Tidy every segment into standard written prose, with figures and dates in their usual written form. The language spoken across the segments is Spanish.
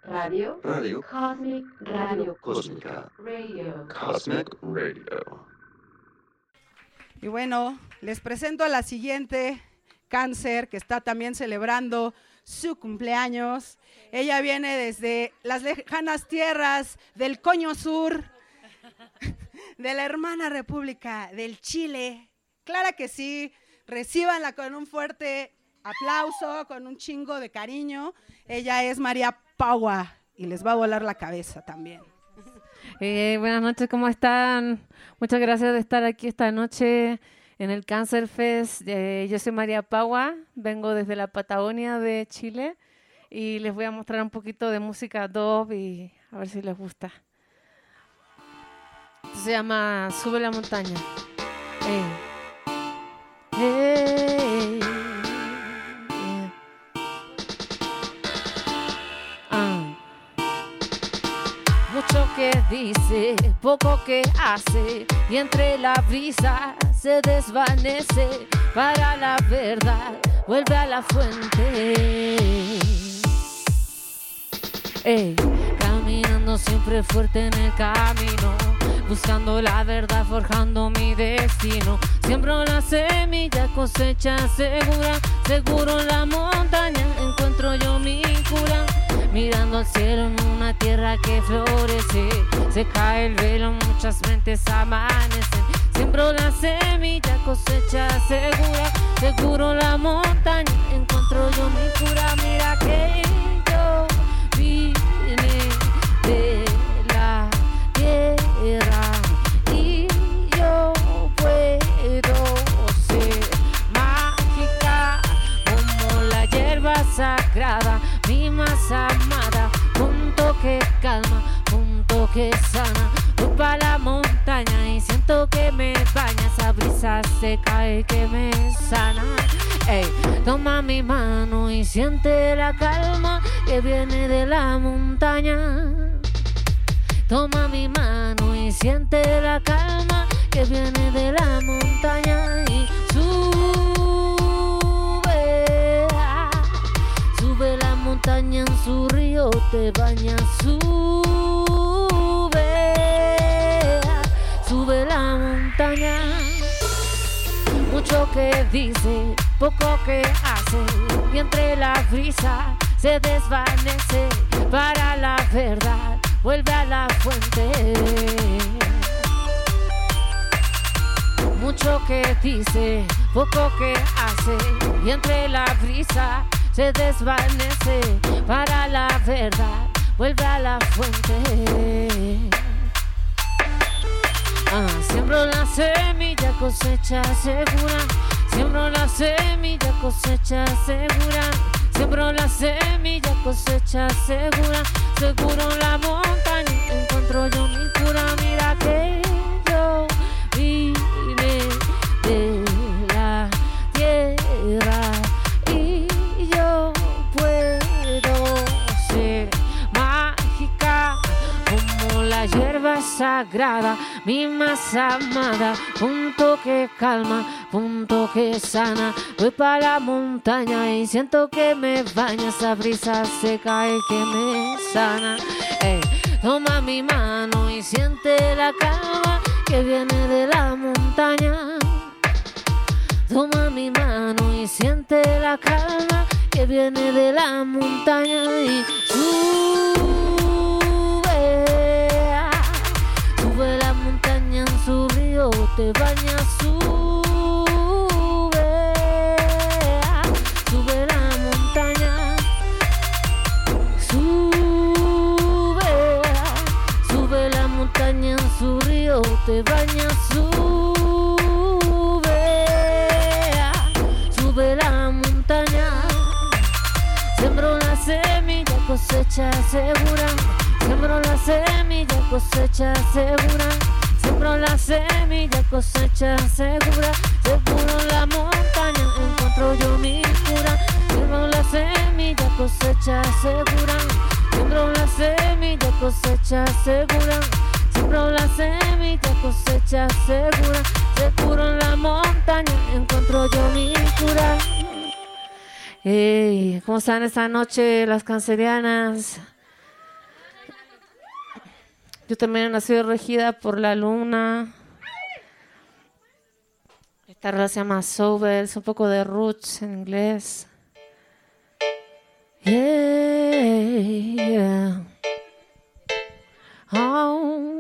Radio. Radio. Cosmic Radio. Cósmica. Radio. Cosmic Radio. Y bueno, les presento a la siguiente Cáncer, que está también celebrando su cumpleaños. Ella viene desde las lejanas tierras del Coño Sur, de la hermana República del Chile. Clara que sí, recíbanla con un fuerte aplauso, con un chingo de cariño. Ella es María Paua y les va a volar la cabeza también. Buenas noches, ¿cómo están? Muchas gracias de estar aquí esta noche en el Cáncer Fest. Yo soy María Paua, vengo desde la Patagonia de Chile y les voy a mostrar un poquito de música dub y a ver si les gusta. Esto se llama Sube la montaña. Hey, yeah. Mucho que dice, poco que hace, y entre la brisa se desvanece. Para la verdad, vuelve a la fuente. Caminando siempre fuerte en el camino, buscando la verdad, forjando mi destino. Siembro la semilla, cosecha segura, seguro en la montaña encuentro yo mi cura. Mirando al cielo en una tierra que florece, se cae el velo, muchas mentes amanecen. Siembro la semilla, cosecha segura, seguro en la montaña encuentro yo mi cura. Mira que yo vine de la tierra y yo puedo ser mágica como la hierba sagrada, mi más amada, un toque calma, un toque sana. Voy pa' la montaña y siento que me baña, esa brisa se cae que me sana. Toma mi mano y siente la calma que viene de la montaña. Toma mi mano y siente la calma que viene de la montaña. Y sube la montaña en su río, te baña. Sube la montaña. Mucho que dice, poco que hace, y entre la brisa se desvanece. Para la verdad, vuelve a la fuente. Mucho que dice, poco que hace, y entre la brisa se desvanece. Para la verdad, vuelve a la fuente. Siembro la semilla, cosecha segura. Siembro la semilla, cosecha segura. Siembro la semilla, cosecha segura. Seguro en la montaña encuentro yo mi cura. Mira que yo vine de la tierra y yo puedo ser mágica como la hierba sagrada, mi más amada, un toque calma, un toque sana. Voy pa' la montaña y siento que me baña, esa brisa se cae que me sana. Toma mi mano y siente la calma que viene de la montaña. Toma mi mano y siente la calma que viene de la montaña. Y sube la montaña en su río, te baña. Sube la montaña. Sube la montaña en su río, te baña. Sube la montaña. Siembro la semilla, cosecha segura. Siembro la semilla, cosecha segura. Siembro la semilla, cosecha segura. Seguro en la montaña encuentro yo mi cura. Siembro la semilla, cosecha segura. Siembro la semilla, cosecha segura. Siembro la semilla, cosecha segura. Seguro en la montaña encuentro yo mi cura. ¿Cómo están esta noche las cancerianas? Yo también he sido regida por la luna. Esta rola se llama Sober, es un poco de roots en inglés. Yeah. Oh.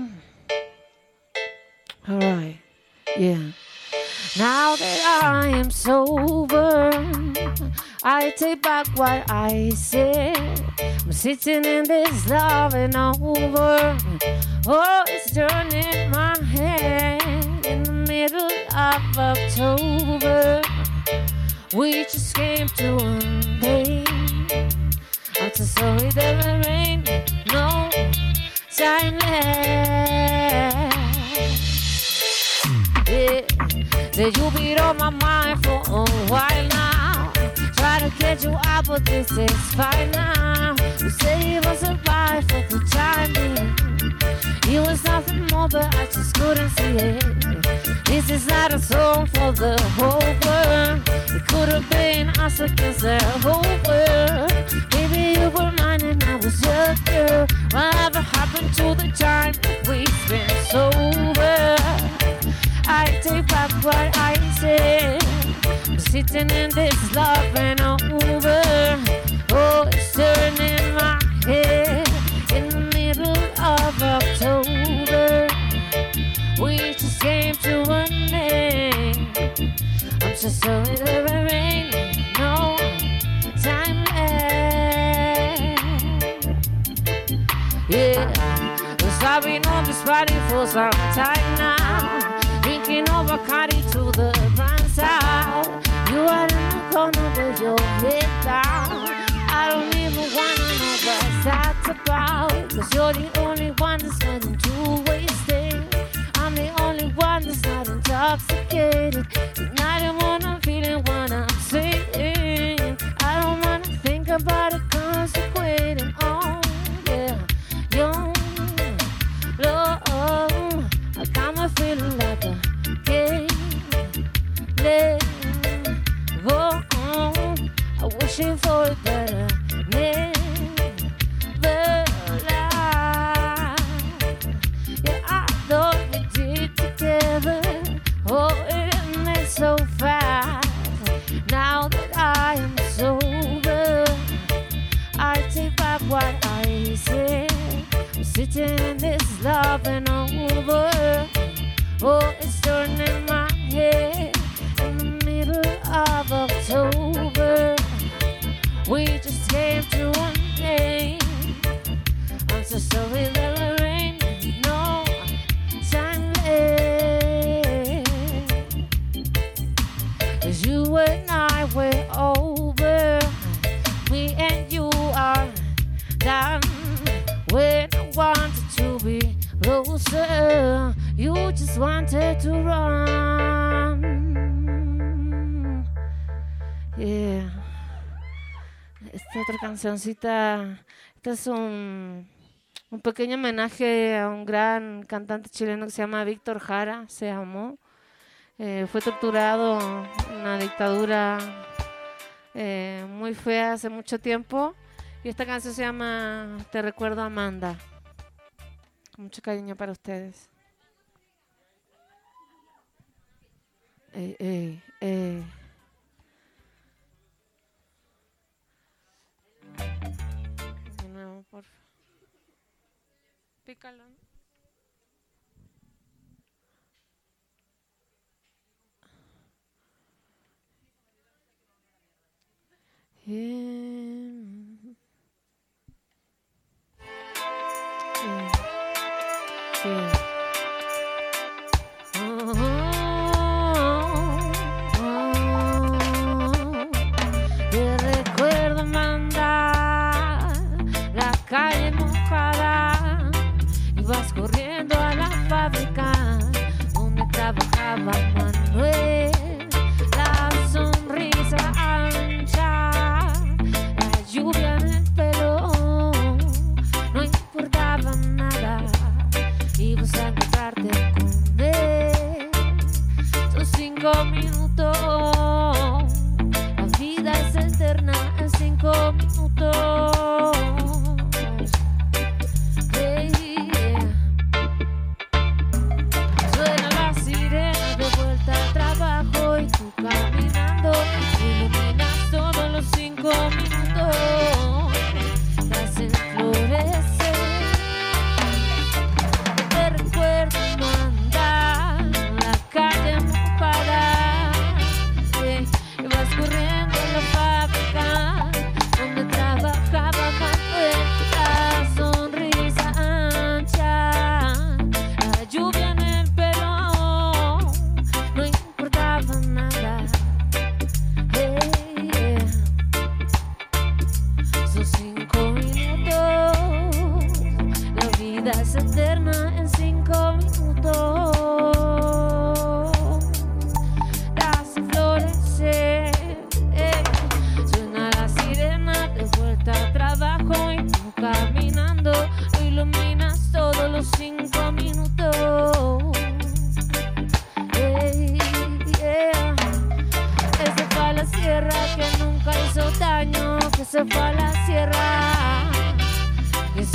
All right. Yeah. Now that I am sober, I take back what I said. I'm sitting in this love and over. Oh, it's turning my head in the middle of October. We just came to one day. I'm so sorry that the rain, no time left. Yeah, that you've been on my mind for a while now. Try to get you out, but this is fine now. You say you will survive for the time being. It was nothing more, but I just couldn't see it. This is not a song for the whole world. It could have been us against the whole world. Maybe you were mine and I was your girl. Whatever happened to the time that we spent sober? I take back what I said. I'm sitting in this love and over. Oh, it's turning my head in the middle of October. We just came to an end. I'm so sorry that the rain, no time left. Yeah, 'cause I've been on this party for some time now. Drinking over Bacardi to the brand side. You are in the corner with your head down. I don't even wanna know what that's about. 'Cause you're the only one that's not into wasting. I'm the only one that's not intoxicated. You're not the one I'm feeling what I'm saying. I don't wanna think about it consequating. Oh, yeah, young, low, I got me feeling like a game. Let go on. I'm wishing for a better never lie. Yeah, I thought we did together. Oh, it ended so fast. Now that I am sober, I take back what I said. I'm sitting in this love and over. Oh, it's turning my head in the middle of October. We just came to one day. I'm so sorry that the rain, no time left. 'Cause you and I were over. Me and you are done. When I wanted to be closer, you just wanted to run. Yeah. Esta otra cancioncita, este es un pequeño homenaje a un gran cantante chileno que se llama Víctor Jara, se llamó. Fue torturado en una dictadura muy fea hace mucho tiempo. Y esta canción se llama Te recuerdo, Amanda. Con mucho cariño para ustedes. De nuevo, por favor. Pícalo. Te recuerdo, Amanda, la calle mojada, ibas corriendo a la fábrica donde trabajaba Manuel. La sonrisa ancha, la lluvia en el pelo, no importaba nada, ibas a encontrarte con él. Son 5 minutos, la vida es eterna en 5 minutos. Hey, yeah.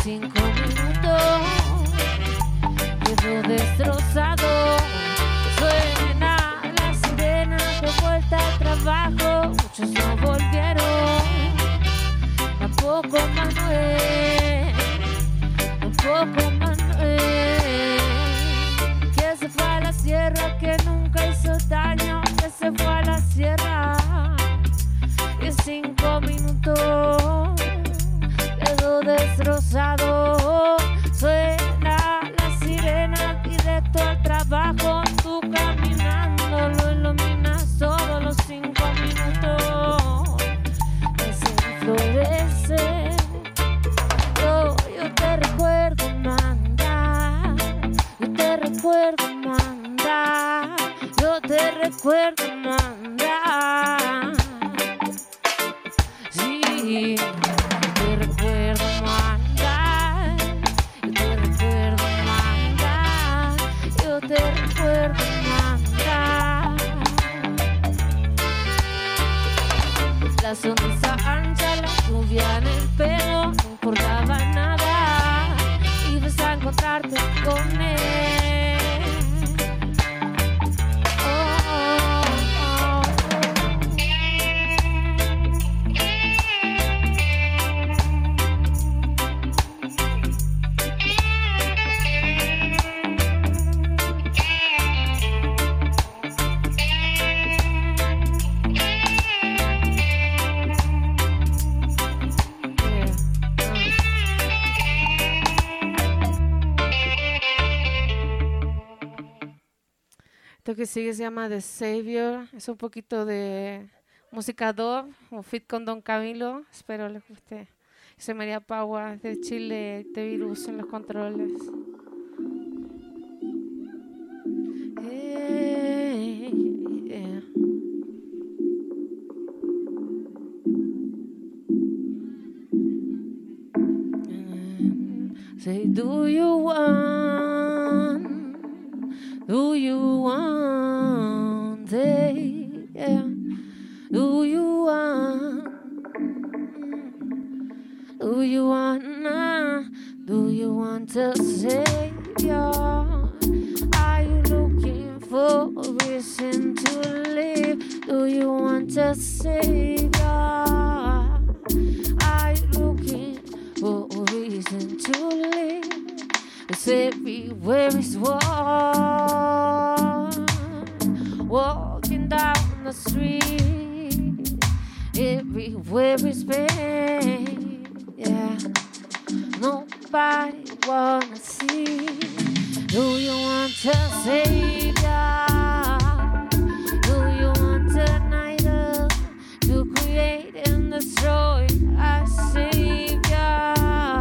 5 minutos quedo destrozado. Suena la sirena de vuelta al trabajo. Muchos no volvieron, tampoco Manuel, tampoco Manuel, que se fue a la sierra, que nunca hizo daño, que se fue a la sierra. Y 5 minutos quedó destrozado. Suena la sirena directo al trabajo. Tú caminando lo iluminas todos los 5 minutos que se florece. Yo te recuerdo, Amanda. Yo te recuerdo, Amanda. Yo te recuerdo, Amanda. Sí, te recuerdo, Amanda. Yo te recuerdo, Amanda. Yo te recuerdo, Amanda. La sonrisa ancha, la lluvia en el pelo, no importaba nada. Ibas a encontrarte con él. Esto que sigue se llama The Savior. Es un poquito de música dub, un feat con Don Camilo. Espero les guste. Soy María Paua de Chile, de Virus en los controles. Yeah. Say, do you want it? Yeah. Do you want a savior? Are you looking for a reason to live? Do you want a savior? Are you looking for a reason to live? It's everywhere is war. Walking down the street, everywhere is pain. Yeah, nobody wanna see. Do you want a savior? Do you want an idol to create and destroy a savior?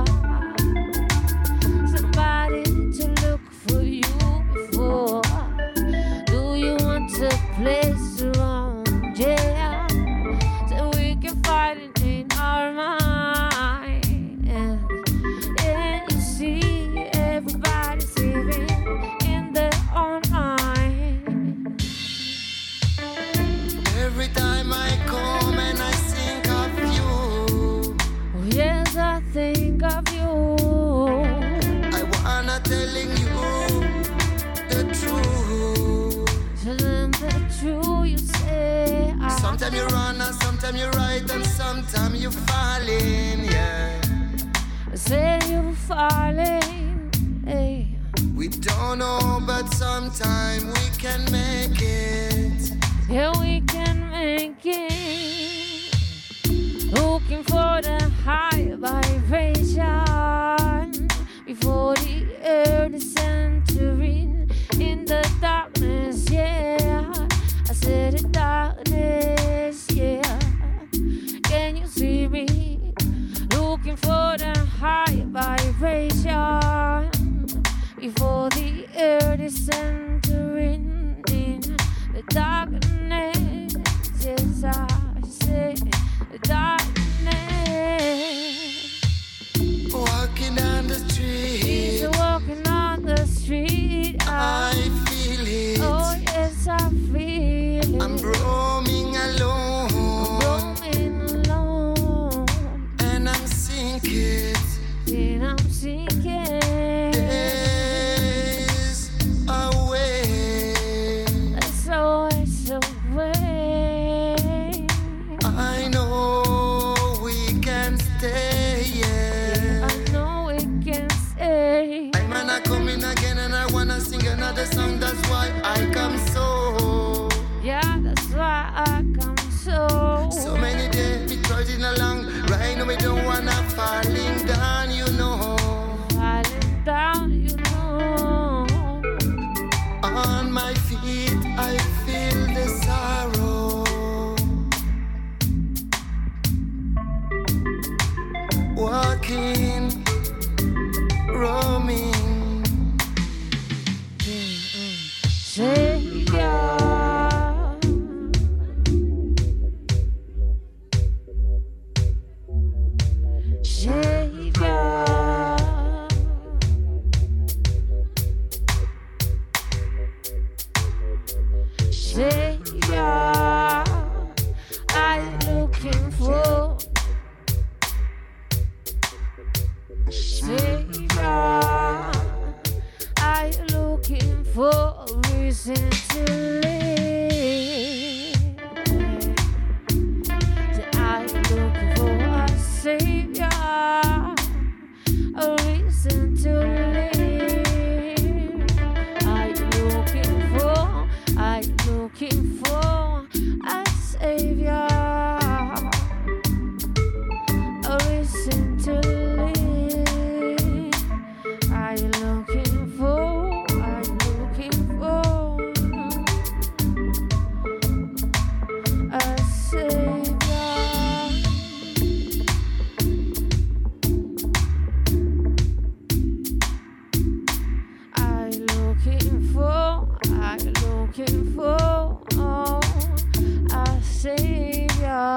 Somebody to look for you before. Do you want a place around? Yeah, so we can fight it in our mind. And you see everybody's living in their own mind. Every time I come and I think of you, Oh yes, I think of you. I wanna telling you the truth. Tell them the truth you say. Sometimes you run and sometimes you right and sometimes you falling, yeah. I say you're falling. Hey. We don't know, but sometime we can make it. Yeah, we can make it. Looking for the high vibration before the earth is entering in the darkness. Yeah, I said the darkness. Yeah, can you see me? Looking for the high vibration before the earth is entering in the darkness. Yes, I say the darkness. Walking down the street, He's walking on the street. I feel it. Oh yes, I feel it. I'm roaming alone, roaming alone, and I'm sinking. and I'm seeking days away. That's always a way. I know we can stay, yeah. I know we can stay. I'm gonna come in again and I wanna sing another song. That's why I come so. Yeah, that's why I come so. So many days we trudging along. Right now we don't wanna falling down, you know. Falling down, you know. On my feet I feel the sorrow. Walking, roaming. Savior, Savior, Savior, I'm looking for Savior, I'm looking for a reason to live. I'm looking for a Savior, a reason to live. I'm looking for a Savior, a reason to live. I'm looking for a Savior. I'm looking for a Savior.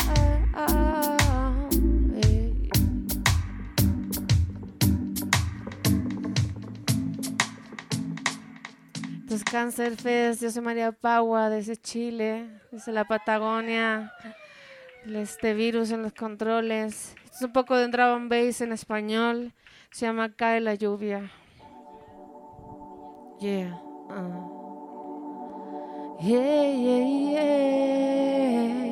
Entonces, Cáncer Fest, yo soy María Paua desde Chile, desde la Patagonia, este virus en los controles. Esto es un poco de drum and bass en español, se llama Cae la lluvia. Yeah. Yeah, yeah, yeah.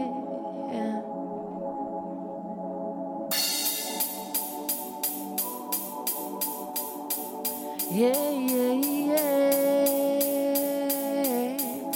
Yeah, yeah, yeah.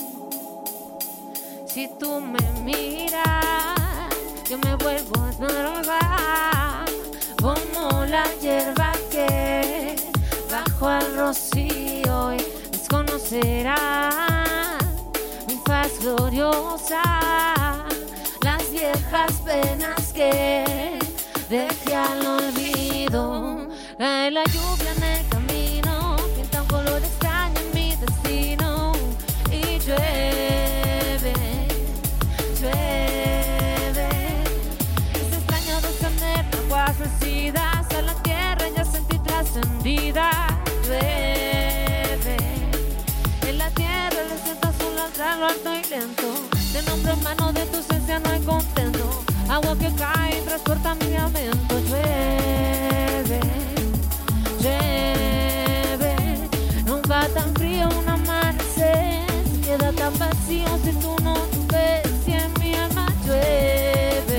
Si tú me miras, yo me vuelvo droga, como la hierba que bajo al rocío y desconocerá mi faz gloriosa, las viejas penas que dejé al olvido. Cae la lluvia en el camino, pinta un color extraño en mi destino y llueve, llueve. Es extraño descender aguas vencidas a la tierra, ya sentí trascendida. Llueve, en la tierra le siento azul al lo alto y lento. De nombre en mano de tu esencia no hay contento. Agua que cae y transporta mi lamento. Llueve, llueve. Nunca tan frío un amanecer, se queda tan vacío si tú no ves. Y en mi alma llueve,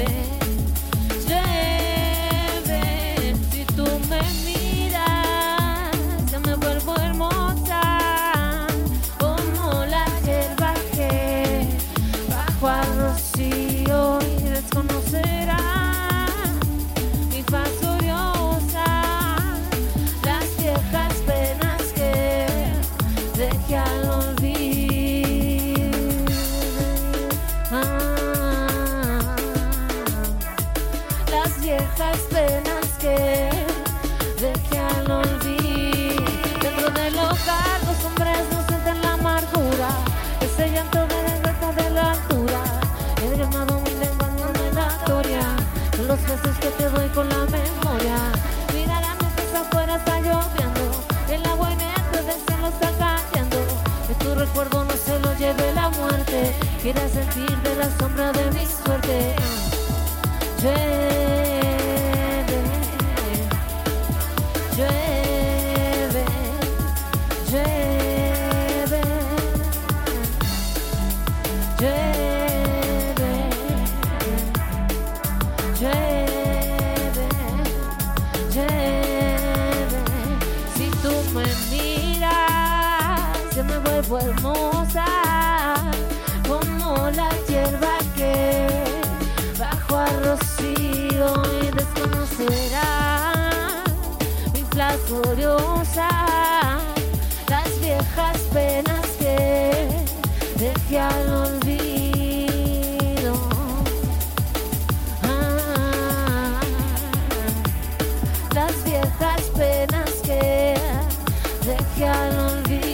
llueve. Si tú me miras, yo me vuelvo hermosa, como la hierba que bajo al rocío y desconocerá mi faz gloriosa, las viejas penas que dejé al olvido. Las viejas penas que dejé al olvido. Dentro del hogar los hombres no sienten la amargura, ese llanto de desgracia de la altura. He derramado mi lengua condenatoria, con los besos que te doy con la memoria. Mira la noche afuera está lloviendo, el agua inerte del cielo está cayendo. De tu recuerdo no se lo lleve la muerte, quiera sentir de la sombra de mi suerte. Llueve, chévere. Si tú me miras, yo me vuelvo hermosa, como la hierba que bajo al rocío y desconocerá mi faz gloriosa, las viejas penas que dejé al olvido. Las viejas penas que dejé al olvido.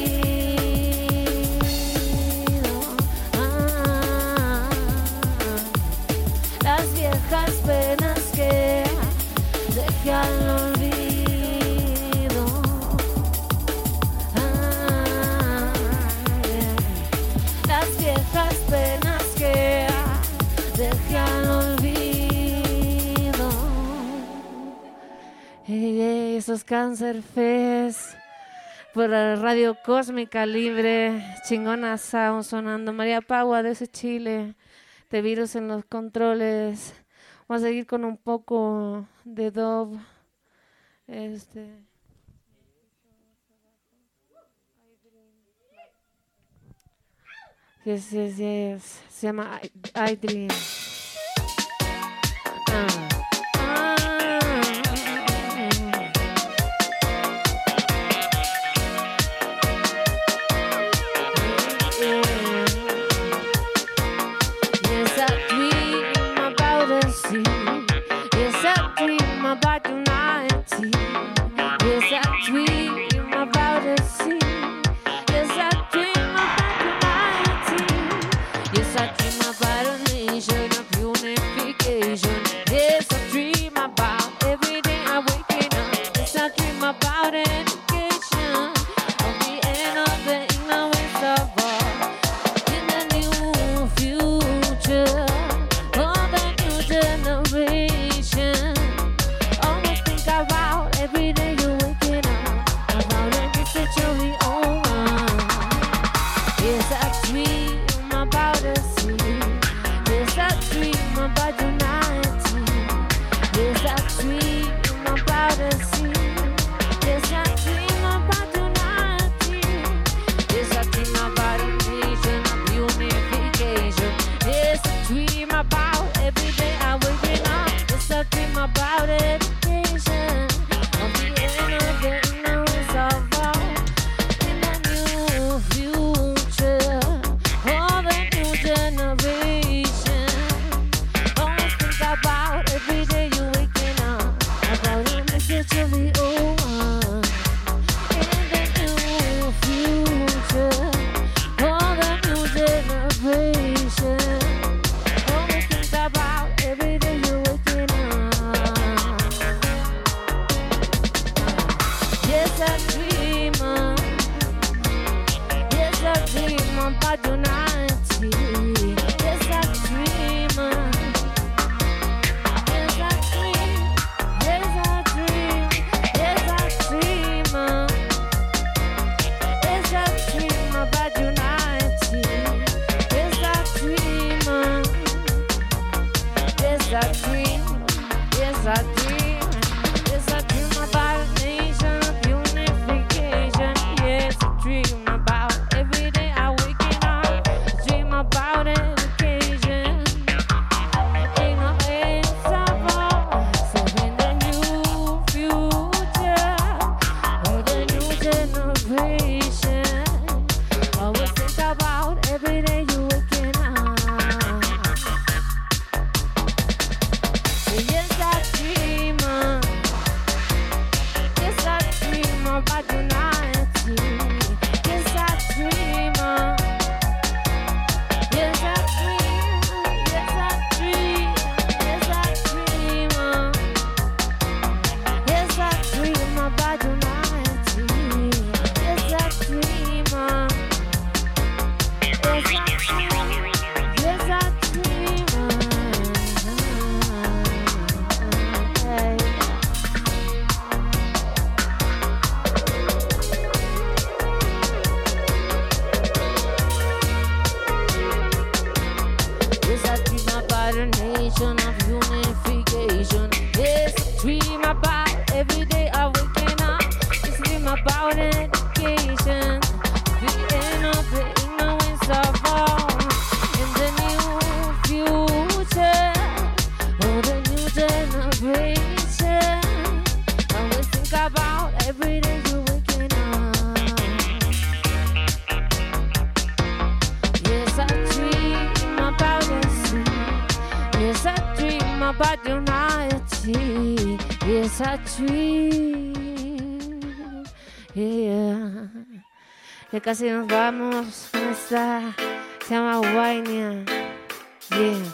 Las viejas penas que dejé al olvido. Las viejas penas que dejé al olvido. Hey, esos Cáncer Fest por la Radio Cósmica Libre, chingona sound sonando. María Pagua desde Chile, de Virus en los controles. Vamos a seguir con un poco de dub. Yes. Se llama I Dream. Yes, I dream about a sea. Yes, I dream about unity. Yes, I dream about a sea. Yes, I dream about unity. Yes, I dream about a nation of unification. Yes, I dream about every day I'm waking up. Yes, I dream about education, of the end of the ignorance of all. In the new future, for the new generation. Always think about every day you're waking up, about every future we own. Yes, I dream about a sea. Yes, I dream about unity. Yes, I dream about a sea. Yes, I dream about unity. Yes, I dream about a nation of unification. Yes, I dream about every day I'm waking up. Yes, I dream about education, of the end of the ignorance of all. In the new future, for the new generation. Always think about every day you're waking up, about the message of the old one. In the new future, for the new generation. Always think about every day you're waking up. Yes, I dream. Yes, I dream about unity. Yes, I dream. Yes, I dream. Yes, I dream. Yes, I dream. Yes, I dream about unity. Yes, I dream. Yes, I dream. Yes, I dream. Yes, I dream about a nation of unification. Yes, I dream about every day I'm waking up. Dream about education. Ignorance of all. So in the new future, for the new generation, always think about every day you're waking up. Yes, I dream. Yes, I dream about unity. Yes, I dream. Yes, I dream. Yes, I dream. Yes, I dream. Yes, I dream about unity. Yes, I dream. Yes, I dream. Yes, I dream. Hey. is a tree. Yeah. Ya casi nos vamos con esta. Se llama Wainia. Yeah.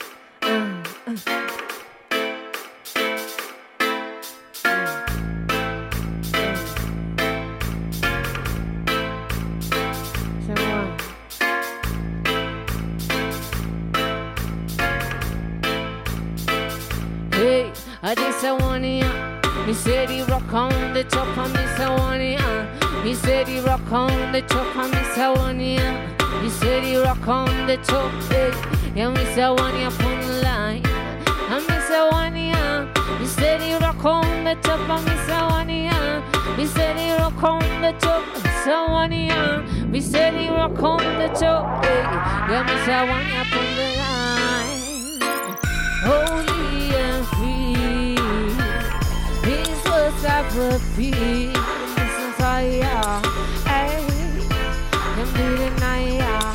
Hey, I just want it. Me said he rock on the top of me, so want it. Me said he rock on the top of me, so want it. Me said he rock on the top, hey. Yeah, me say want it up on the line. And me say want it. Me said he rock on the top of me, so want it. Me said he rock on the top, so want it. Me said he rock on the top, hey. Yeah, me say want it up on the line. Holy and free, these words I repeat. This is fire, hey, can be denied.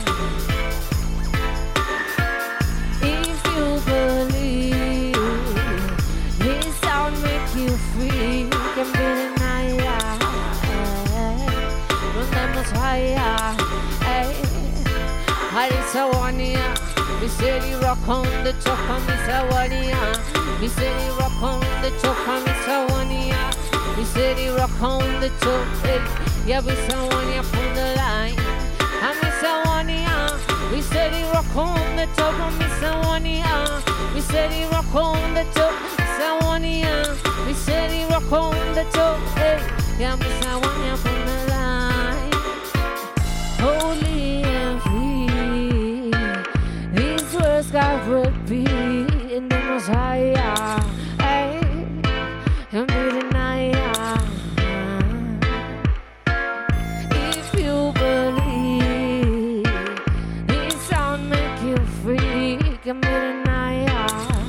If you believe, this sound make you free. Can be denied. Run them much higher, hey. I just want it. Me said he rock on the top and me say what he on. Me said he rock on the top and me say what he on. Me said he rock on the top, hey. Yeah, we say what he up on the line. And me say what he on. We said he rock on the top and me say what he on. We said he rock on the top, me say what he on. We said he rock on the top, hey. Yeah, me say what he up on the line. Holy and free. Words got repeat in the most higher, hey, and be denied. If you believe this sound make you free, can be denied.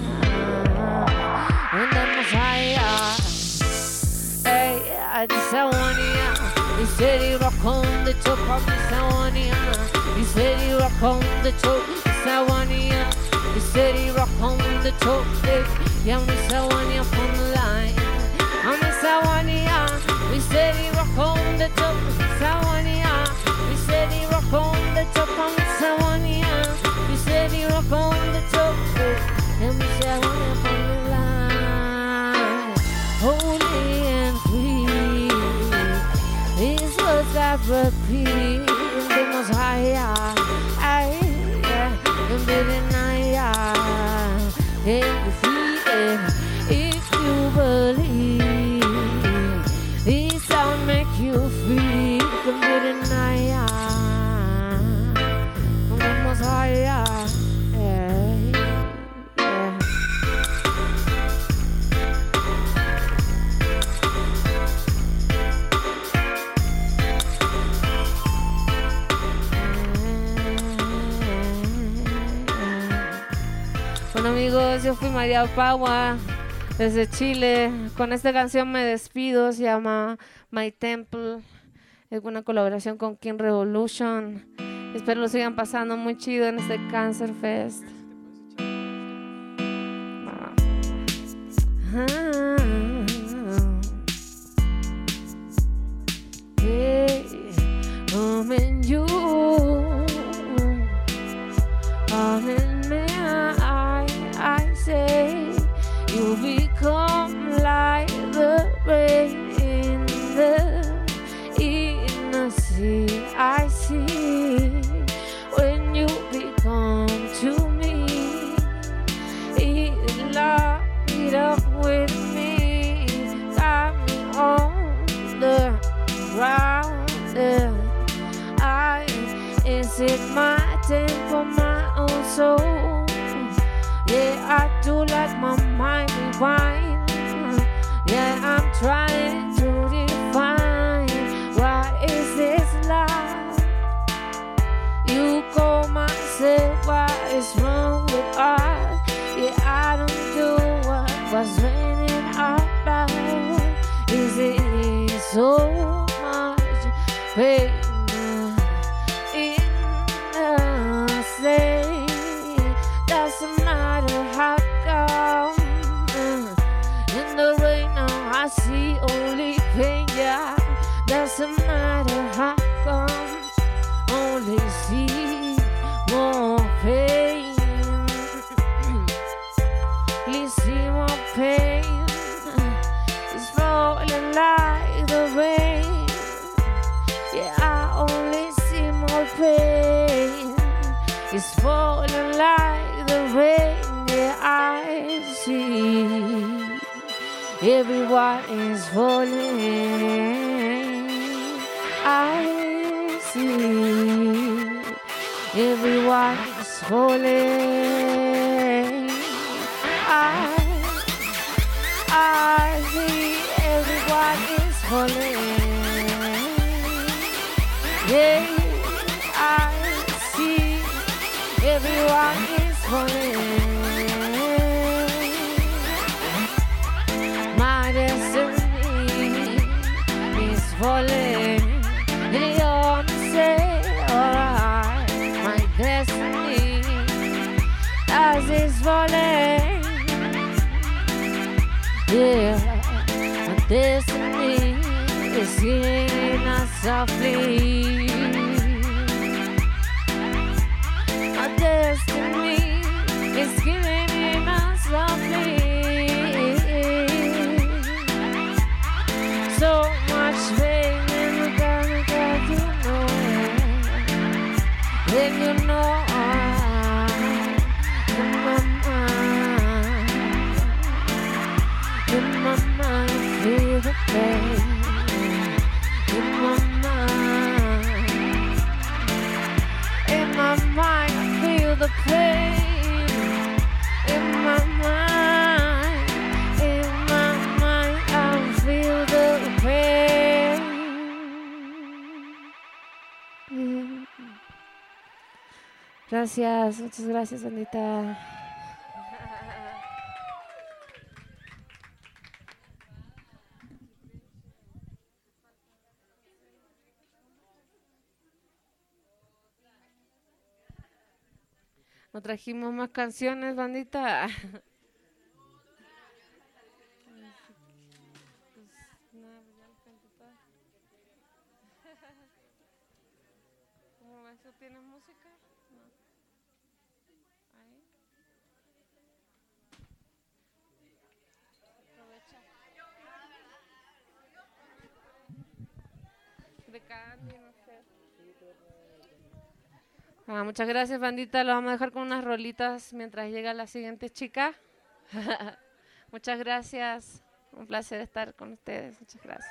And the most higher, hey, I just want it. He said he rock on the top of me, so want it. He said he rock on the top. He said he rock on the top, hey. Yeah, we say one up on the line. And we say one here. We said he rock on the top. We say one here. We said he rock on the top. And we say one here. We said he rock on the top, hey. And we say one up on the line. Holy and free. These words I repeat. The most higher, hey. And be denied. If you believe this sound make you free, can be denied. From the most higher, yeah, yeah. Bueno amigos, yo fui María Paua desde Chile. Con esta canción me despido, se llama My Temple. Es una colaboración con King Revolution. Espero lo sigan pasando muy chido en este Cancer Fest. Hey, I'm in you, I'm in me. I say you become like the rain in the sea. I see when you become to me. Lock it up with me, got me on the ground. Is it my temple, my own soul? Yeah, I do like my mind rewind. Yeah, I'm trying to define what is this life. You call myself, what is wrong with us? Yeah, I don't do what was raining out loud. Is it so much pain in the same? Doesn't matter how come in the rain now doesn't matter how comes, only see more pain. Only see more pain. It's falling like the rain. Yeah, I only see more pain. It's falling like the rain. Yeah, I see. Everyone is falling. I see. Everyone is falling. I see. Everyone is falling. Yeah, I see. Everyone is falling. My destiny is falling. And you want to say, alright, my destiny is falling. Yeah, my destiny is killing us softly. My destiny is killing us softly. So much pain and you gotta get you know it. Then you know in my mind, feel the pain. In my mind, I feel the pain. In my mind, I feel the pain. Gracias, muchas gracias, Anita. No trajimos más canciones, bandita. ¿Cómo eso tiene música? No. Ahí. Aprovecha. De Candy, no sé. Muchas gracias, bandita. Lo vamos a dejar con unas rolitas mientras llega la siguiente chica. Muchas gracias. Un placer estar con ustedes. Muchas gracias.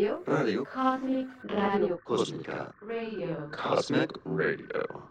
Radio. Radio Cosmic Radio. Cosmica. Radio. Cosmic Radio.